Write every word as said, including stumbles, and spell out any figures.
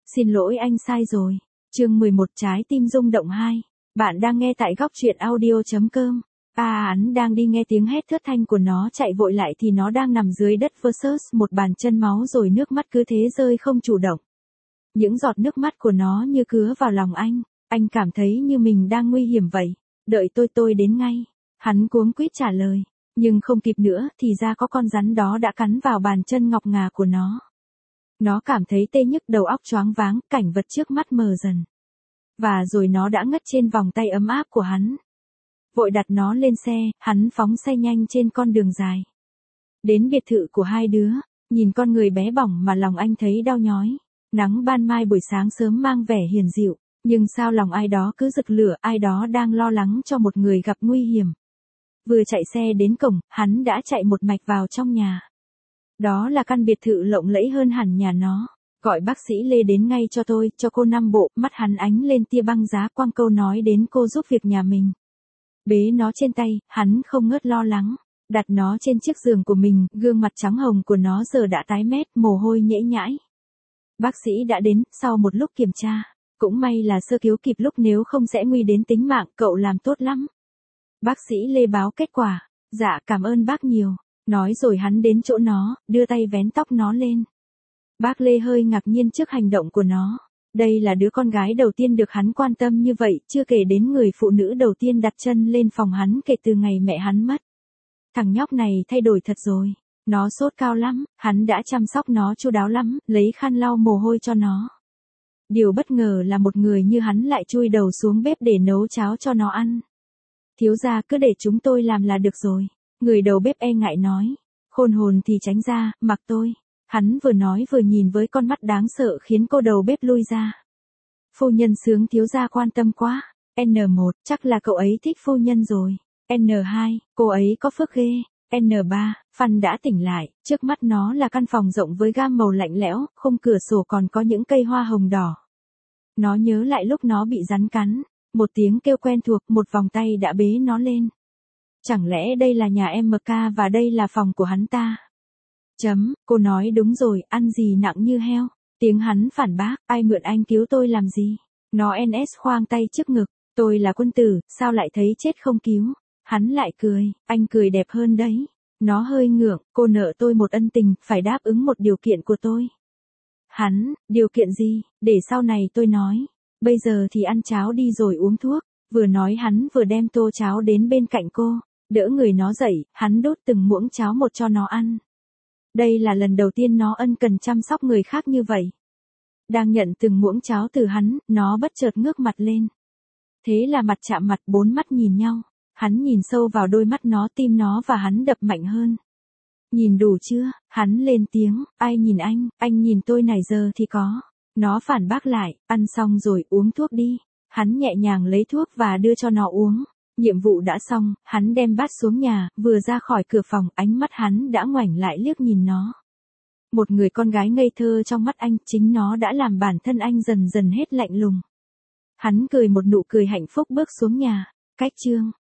Xin lỗi anh sai rồi. Chương mười một trái tim rung động hai. Bạn đang nghe tại góc truyện audio.com. À hắn đang đi nghe tiếng hét thất thanh của nó chạy vội lại thì nó đang nằm dưới đất versus một bàn chân máu rồi nước mắt cứ thế rơi không chủ động. Những giọt nước mắt của nó như cứa vào lòng anh, anh cảm thấy như mình đang nguy hiểm vậy. Đợi tôi tôi đến ngay. Hắn cuống quýt trả lời, nhưng không kịp nữa thì ra có con rắn đó đã cắn vào bàn chân ngọc ngà của nó. Nó cảm thấy tê nhức đầu óc choáng váng, cảnh vật trước mắt mờ dần. Và rồi nó đã ngất trên vòng tay ấm áp của hắn. Vội đặt nó lên xe, hắn phóng xe nhanh trên con đường dài. Đến biệt thự của hai đứa, nhìn con người bé bỏng mà lòng anh thấy đau nhói. Nắng ban mai buổi sáng sớm mang vẻ hiền dịu, nhưng sao lòng ai đó cứ rực lửa, ai đó đang lo lắng cho một người gặp nguy hiểm. Vừa chạy xe đến cổng, hắn đã chạy một mạch vào trong nhà. Đó là căn biệt thự lộng lẫy hơn hẳn nhà nó. Gọi bác sĩ Lê đến ngay cho tôi, cho cô năm bộ, mắt hắn ánh lên tia băng giá quang câu nói đến cô giúp việc nhà mình. Bế nó trên tay, hắn không ngớt lo lắng. Đặt nó trên chiếc giường của mình, gương mặt trắng hồng của nó giờ đã tái mét, mồ hôi nhễ nhãi. Bác sĩ đã đến, sau một lúc kiểm tra. Cũng may là sơ cứu kịp lúc nếu không sẽ nguy đến tính mạng, cậu làm tốt lắm. Bác sĩ Lê báo kết quả. Dạ cảm ơn bác nhiều. Nói rồi hắn đến chỗ nó, đưa tay vén tóc nó lên. Bác Lê hơi ngạc nhiên trước hành động của nó. Đây là đứa con gái đầu tiên được hắn quan tâm như vậy, chưa kể đến người phụ nữ đầu tiên đặt chân lên phòng hắn kể từ ngày mẹ hắn mất. Thằng nhóc này thay đổi thật rồi. Nó sốt cao lắm, hắn đã chăm sóc nó chu đáo lắm, lấy khăn lau mồ hôi cho nó. Điều bất ngờ là một người như hắn lại chui đầu xuống bếp để nấu cháo cho nó ăn. Thiếu gia cứ để chúng tôi làm là được rồi. Người đầu bếp e ngại nói. Khôn hồn thì tránh ra, mặc tôi. Hắn vừa nói vừa nhìn với con mắt đáng sợ khiến cô đầu bếp lui ra. Phu nhân sướng thiếu gia quan tâm quá. en một, chắc là cậu ấy thích phu nhân rồi. en hai, cô ấy có phước ghê. en ba, Phan đã tỉnh lại, trước mắt nó là căn phòng rộng với gam màu lạnh lẽo, khung cửa sổ còn có những cây hoa hồng đỏ. Nó nhớ lại lúc nó bị rắn cắn, một tiếng kêu quen thuộc, một vòng tay đã bế nó lên. Chẳng lẽ đây là nhà em ca và đây là phòng của hắn ta? Chấm, cô nói đúng rồi, ăn gì nặng như heo. Tiếng hắn phản bác, ai mượn anh cứu tôi làm gì? Nó en ét khoang tay trước ngực, tôi là quân tử, sao lại thấy chết không cứu? Hắn lại cười, anh cười đẹp hơn đấy. Nó hơi ngượng, cô nợ tôi một ân tình, phải đáp ứng một điều kiện của tôi. Hắn, điều kiện gì, để sau này tôi nói. Bây giờ thì ăn cháo đi rồi uống thuốc. Vừa nói hắn vừa đem tô cháo đến bên cạnh cô. Đỡ người nó dậy, hắn đốt từng muỗng cháo một cho nó ăn. Đây là lần đầu tiên nó ân cần chăm sóc người khác như vậy. Đang nhận từng muỗng cháo từ hắn, nó bất chợt ngước mặt lên. Thế là mặt chạm mặt, bốn mắt nhìn nhau. Hắn nhìn sâu vào đôi mắt nó, tim nó và hắn đập mạnh hơn. Nhìn đủ chưa? Hắn lên tiếng, ai nhìn anh, anh nhìn tôi này giờ thì có. Nó phản bác lại, ăn xong rồi uống thuốc đi. Hắn nhẹ nhàng lấy thuốc và đưa cho nó uống. Nhiệm vụ đã xong, hắn đem bát xuống nhà, vừa ra khỏi cửa phòng, ánh mắt hắn đã ngoảnh lại liếc nhìn nó. Một người con gái ngây thơ trong mắt anh, chính nó đã làm bản thân anh dần dần hết lạnh lùng. Hắn cười một nụ cười hạnh phúc bước xuống nhà. Cách chương